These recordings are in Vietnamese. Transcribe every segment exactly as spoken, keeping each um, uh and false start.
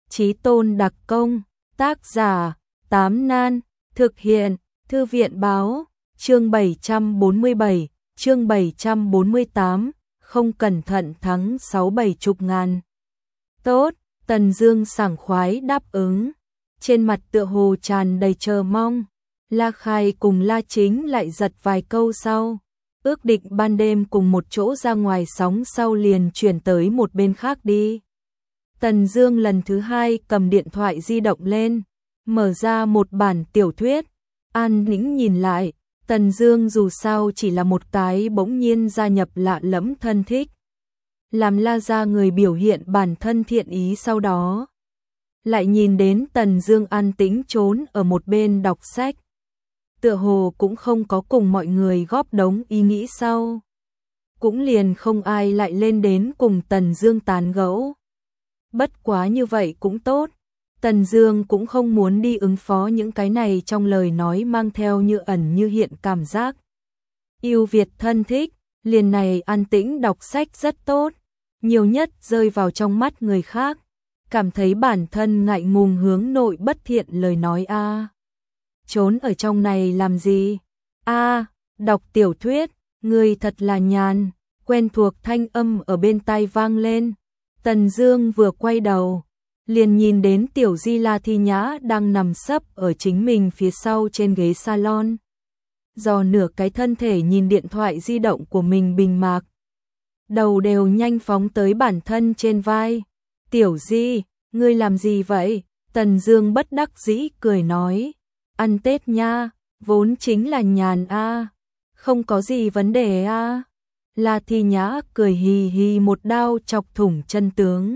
Chí tôn đặc công, tác giả, Tám Nan, thực hiện, Thư viện báo, chương bảy trăm bốn mươi bảy, chương bảy trăm bốn mươi tám, không cẩn thận thắng sáu bảy chục ngàn. Tốt, Tần Dương sảng khoái đáp ứng, trên mặt tựa hồ tràn đầy chờ mong. La Khai cùng La Chính lại giật vài câu sau, ước định ban đêm cùng một chỗ ra ngoài sóng sau liền chuyển tới một bên khác đi. Tần Dương lần thứ hai cầm điện thoại di động lên, mở ra một bản tiểu thuyết, an nĩnh nhìn lại, Tần Dương dù sao chỉ là một cái bỗng nhiên gia nhập lạ lẫm thân thích. Làm La gia người biểu hiện bản thân thiện ý sau đó. Lại nhìn đến Tần Dương an tĩnh trốn ở một bên đọc sách. Tựa hồ cũng không có cùng mọi người góp đống ý nghĩ sau. Cũng liền không ai lại lên đến cùng Tần Dương tán gẫu. Bất quá như vậy cũng tốt. Tần Dương cũng không muốn đi ứng phó những cái này trong lời nói mang theo như ẩn như hiện cảm giác. Yêu Việt thân thích, liền này an tĩnh đọc sách rất tốt, nhiều nhất rơi vào trong mắt người khác, cảm thấy bản thân ngại ngùng hướng nội bất thiện lời nói a. À. Trốn ở trong này làm gì? A, à, đọc tiểu thuyết, người thật là nhàn, quen thuộc thanh âm ở bên tai vang lên. Tần Dương vừa quay đầu, liền nhìn đến tiểu Di La Thi Nhã đang nằm sấp ở chính mình phía sau trên ghế salon. Do nửa cái thân thể nhìn điện thoại di động của mình bình mạc. Đầu đều nhanh phóng tới bản thân trên vai. Tiểu Di, ngươi làm gì vậy? Tần Dương bất đắc dĩ cười nói. Ăn Tết nha, vốn chính là nhàn a, không có gì vấn đề a. La Thi Nhã cười hì hì một đao chọc thủng chân tướng.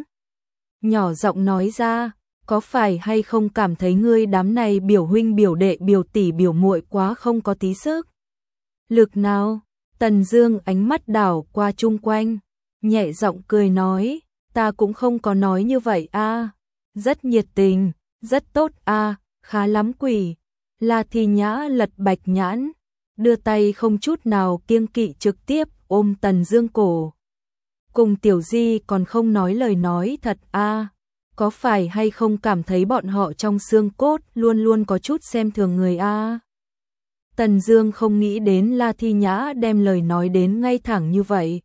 Nhỏ giọng nói ra, có phải hay không cảm thấy ngươi đám này biểu huynh biểu đệ biểu tỷ biểu muội quá không có tí sức? Lực nào? Tần Dương ánh mắt đảo qua chung quanh, nhẹ giọng cười nói, ta cũng không có nói như vậy a, rất nhiệt tình, rất tốt a, khá lắm quỷ. La Thi Nhã lật bạch nhãn, đưa tay không chút nào kiêng kỵ trực tiếp ôm Tần Dương cổ. Cùng tiểu Di còn không nói lời nói thật a, à, có phải hay không cảm thấy bọn họ trong xương cốt luôn luôn có chút xem thường người a? À? Tần Dương không nghĩ đến La Thi Nhã đem lời nói đến ngay thẳng như vậy.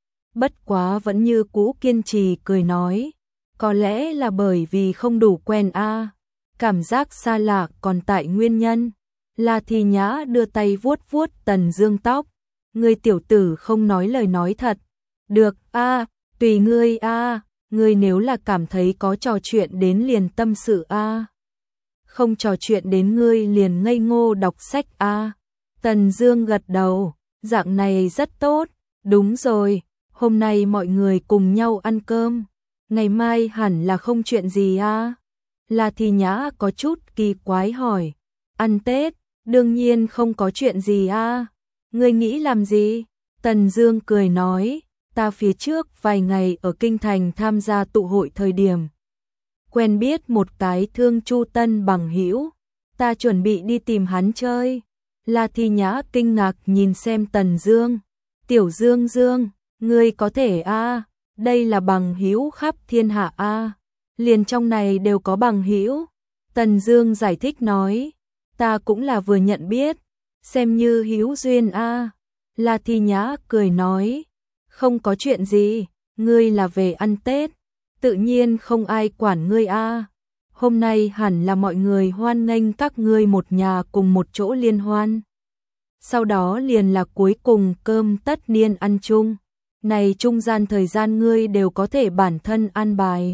Bất quá vẫn như cũ kiên trì cười nói, có lẽ là bởi vì không đủ quen a, à, cảm giác xa lạ còn tại nguyên nhân. La Thi Nhã đưa tay vuốt vuốt Tần Dương tóc, ngươi tiểu tử không nói lời nói thật. Được a, à, tùy ngươi a, à, ngươi nếu là cảm thấy có trò chuyện đến liền tâm sự a. À. Không trò chuyện đến ngươi liền ngây ngô đọc sách a. À. Tần Dương gật đầu, dạng này rất tốt, đúng rồi, hôm nay mọi người cùng nhau ăn cơm, ngày mai hẳn là không chuyện gì a. À. La Thi Nhã có chút kỳ quái hỏi, ăn Tết, đương nhiên không có chuyện gì a. À. Ngươi nghĩ làm gì? Tần Dương cười nói, ta phía trước vài ngày ở Kinh Thành tham gia tụ hội thời điểm. Quen biết một cái thương Chu Tân bằng hữu, ta chuẩn bị đi tìm hắn chơi. La Thi Nhã kinh ngạc nhìn xem Tần Dương. Tiểu Dương Dương, ngươi có thể a, à, đây là bằng hữu khắp thiên hạ a, à. Liền trong này đều có bằng hữu. Tần Dương giải thích nói, ta cũng là vừa nhận biết, xem như hữu duyên a. À. La Thi Nhã cười nói, không có chuyện gì, ngươi là về ăn Tết, tự nhiên không ai quản ngươi a. À. Hôm nay hẳn là mọi người hoan nghênh các ngươi một nhà cùng một chỗ liên hoan. Sau đó liền là cuối cùng cơm tất niên ăn chung, này trung gian thời gian ngươi đều có thể bản thân an bài.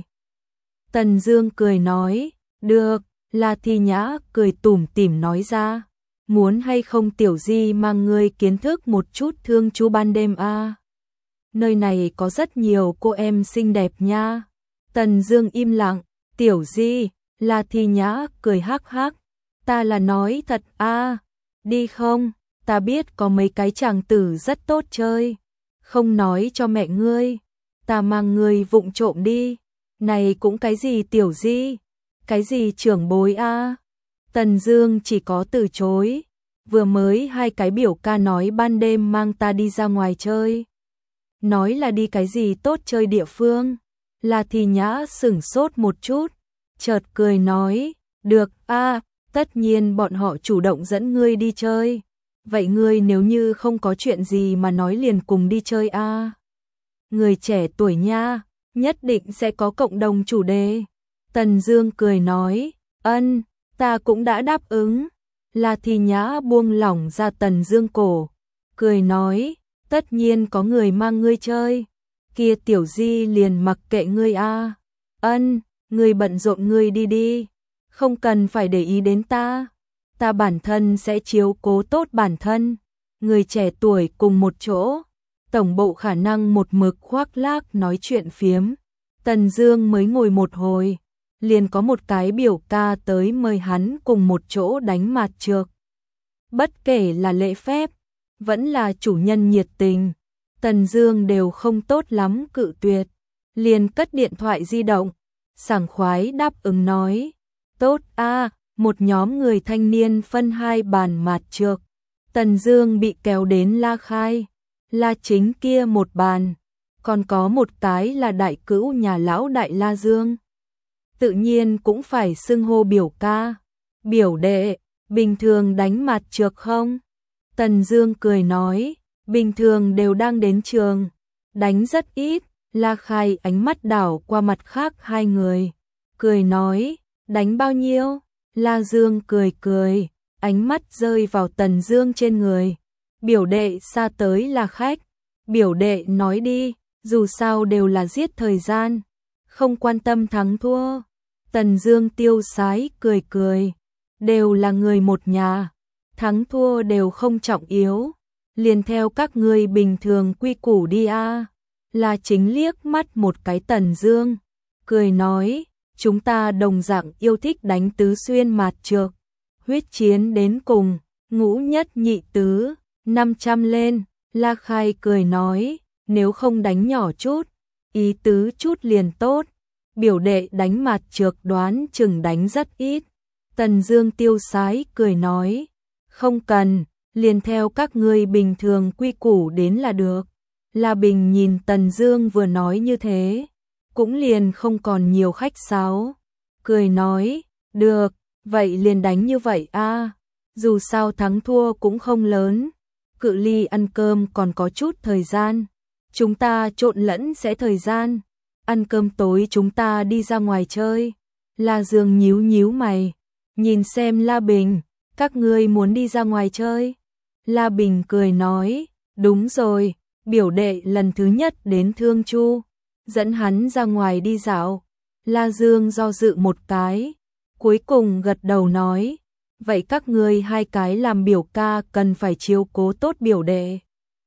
Tần Dương cười nói, được. La Thi Nhã cười tủm tỉm nói ra, muốn hay không tiểu Di mang ngươi kiến thức một chút thương chú ban đêm a. À. Nơi này có rất nhiều cô em xinh đẹp nha. Tần Dương im lặng, tiểu Di. La Thi Nhã cười hắc hắc, ta là nói thật a. À. Đi không? Ta biết có mấy cái chàng tử rất tốt chơi, không nói cho mẹ ngươi, ta mang ngươi vụng trộm đi. Này cũng cái gì tiểu Di? Cái gì trưởng bối a? À? Tần Dương chỉ có từ chối, vừa mới hai cái biểu ca nói ban đêm mang ta đi ra ngoài chơi. Nói là đi cái gì tốt chơi địa phương. La Thi Nhã sửng sốt một chút, chợt cười nói, được a, tất nhiên bọn họ chủ động dẫn ngươi đi chơi. Vậy ngươi nếu như không có chuyện gì mà nói liền cùng đi chơi a. Người trẻ tuổi nha, nhất định sẽ có cộng đồng chủ đề. Tần Dương cười nói, ân, ta cũng đã đáp ứng. La Thi Nhã buông lỏng ra Tần Dương cổ, cười nói, tất nhiên có người mang ngươi chơi. Kia Tiểu Di liền mặc kệ ngươi a. Ân, ngươi bận rộn ngươi đi đi, không cần phải để ý đến ta. Ta bản thân sẽ chiếu cố tốt bản thân. Người trẻ tuổi cùng một chỗ, tổng bộ khả năng một mực khoác lác nói chuyện phiếm. Tần Dương mới ngồi một hồi, liền có một cái biểu ca tới mời hắn cùng một chỗ đánh mạt trược. Bất kể là lễ phép, vẫn là chủ nhân nhiệt tình, Tần Dương đều không tốt lắm cự tuyệt, liền cất điện thoại di động, sảng khoái đáp ứng nói, tốt a. Một nhóm người thanh niên phân hai bàn mạt trược. Tần Dương bị kéo đến La Khai, La Chính kia một bàn, còn có một cái là đại cữu nhà lão đại La Dương. Tự nhiên cũng phải xưng hô biểu ca, biểu đệ, bình thường đánh mạt trược không? Tần Dương cười nói, bình thường đều đang đến trường, đánh rất ít. La Khai ánh mắt đảo qua mặt khác hai người, cười nói, đánh bao nhiêu? La Dương cười cười, ánh mắt rơi vào Tần Dương trên người. Biểu đệ xa tới là khách, biểu đệ nói đi, dù sao đều là giết thời gian, không quan tâm thắng thua. Tần Dương tiêu sái cười cười, đều là người một nhà, thắng thua đều không trọng yếu, liền theo các ngươi bình thường quy củ đi a. La Chính liếc mắt một cái Tần Dương, cười nói, chúng ta đồng dạng yêu thích đánh tứ xuyên mạt trược, huyết chiến đến cùng, ngũ nhất nhị tứ, năm trăm lên. La Khai cười nói, nếu không đánh nhỏ chút, ý tứ chút liền tốt. Biểu đệ đánh mạt trược đoán chừng đánh rất ít. Tần Dương tiêu sái cười nói, không cần, liền theo các ngươi bình thường quy củ đến là được. La Bình nhìn Tần Dương vừa nói như thế, cũng liền không còn nhiều khách sáo, cười nói, được, vậy liền đánh như vậy a, dù sao thắng thua cũng không lớn, cự ly ăn cơm còn có chút thời gian, chúng ta trộn lẫn sẽ thời gian, ăn cơm tối chúng ta đi ra ngoài chơi. La Dương nhíu nhíu mày, nhìn xem La Bình, các ngươi muốn đi ra ngoài chơi? La Bình cười nói, đúng rồi, biểu đệ lần thứ nhất đến Thương Chu, dẫn hắn ra ngoài đi dạo. La Dương do dự một cái, cuối cùng gật đầu nói, vậy các ngươi hai cái làm biểu ca cần phải chiếu cố tốt biểu đệ.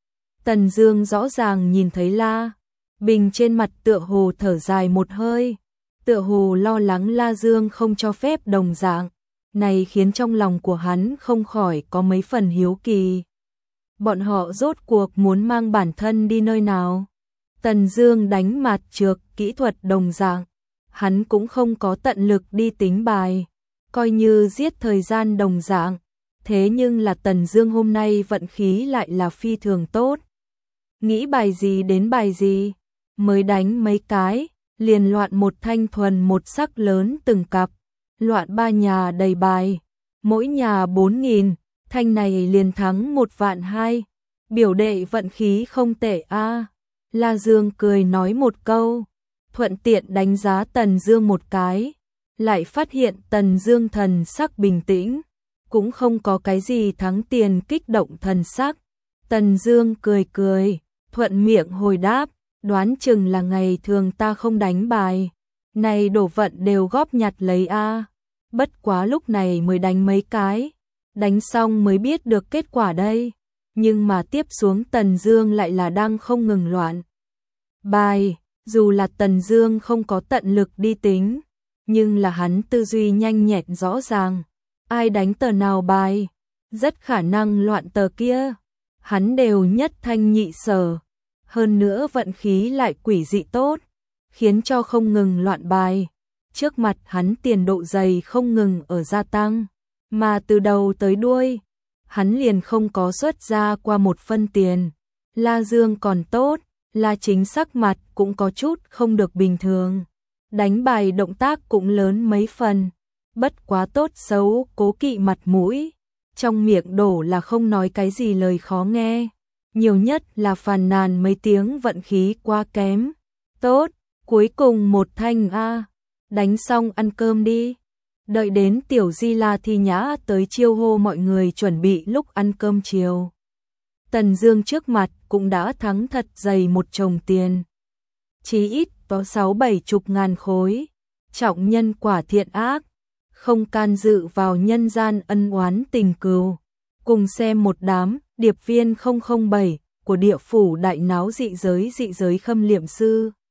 Tần Dương rõ ràng nhìn thấy La Bình trên mặt tựa hồ thở dài một hơi, tựa hồ lo lắng La Dương không cho phép đồng dạng, này khiến trong lòng của hắn không khỏi có mấy phần hiếu kỳ. Bọn họ rốt cuộc muốn mang bản thân đi nơi nào? Tần Dương đánh mạt trược kỹ thuật đồng dạng, hắn cũng không có tận lực đi tính bài, coi như giết thời gian đồng dạng, thế nhưng là Tần Dương hôm nay vận khí lại là phi thường tốt. Nghĩ bài gì đến bài gì, mới đánh mấy cái, liền loạn một thanh thuần một sắc lớn từng cặp, loạn ba nhà đầy bài, mỗi nhà bốn nghìn, thanh này liền thắng một vạn hai, biểu đệ vận khí không tệ a. La Dương cười nói một câu, thuận tiện đánh giá Tần Dương một cái, lại phát hiện Tần Dương thần sắc bình tĩnh, cũng không có cái gì thắng tiền kích động thần sắc. Tần Dương cười cười, thuận miệng hồi đáp, đoán chừng là ngày thường ta không đánh bài, này đổ vận đều góp nhặt lấy a. Bất quá lúc này mới đánh mấy cái, đánh xong mới biết được kết quả đây. Nhưng mà tiếp xuống Tần Dương lại là đang không ngừng loạn bài, dù là Tần Dương không có tận lực đi tính, nhưng là hắn tư duy nhanh nhẹn rõ ràng, ai đánh tờ nào bài, rất khả năng loạn tờ kia, hắn đều nhất thanh nhị sở, hơn nữa vận khí lại quỷ dị tốt, khiến cho không ngừng loạn bài, trước mặt hắn tiền độ dày không ngừng ở gia tăng, mà từ đầu tới đuôi hắn liền không có xuất ra qua một phân tiền. La Dương còn tốt, La Chính sắc mặt cũng có chút không được bình thường. đánh bài động tác cũng lớn mấy phần, bất quá tốt xấu cố kỵ mặt mũi, trong miệng đổ là không nói cái gì lời khó nghe, nhiều nhất là phàn nàn mấy tiếng vận khí quá kém. Tốt, cuối cùng một thanh a, đánh xong ăn cơm đi. Đợi đến Tiểu Di La Thi Nhã tới chiêu hô mọi người chuẩn bị lúc ăn cơm chiều. Tần Dương trước mặt cũng đã thắng thật dày một chồng tiền. Chí ít có sáu bảy chục ngàn khối. Trọng nhân quả thiện ác, không can dự vào nhân gian ân oán tình cừu. Cùng xem một đám điệp viên không không bảy của địa phủ đại náo dị giới dị giới khâm liệm sư.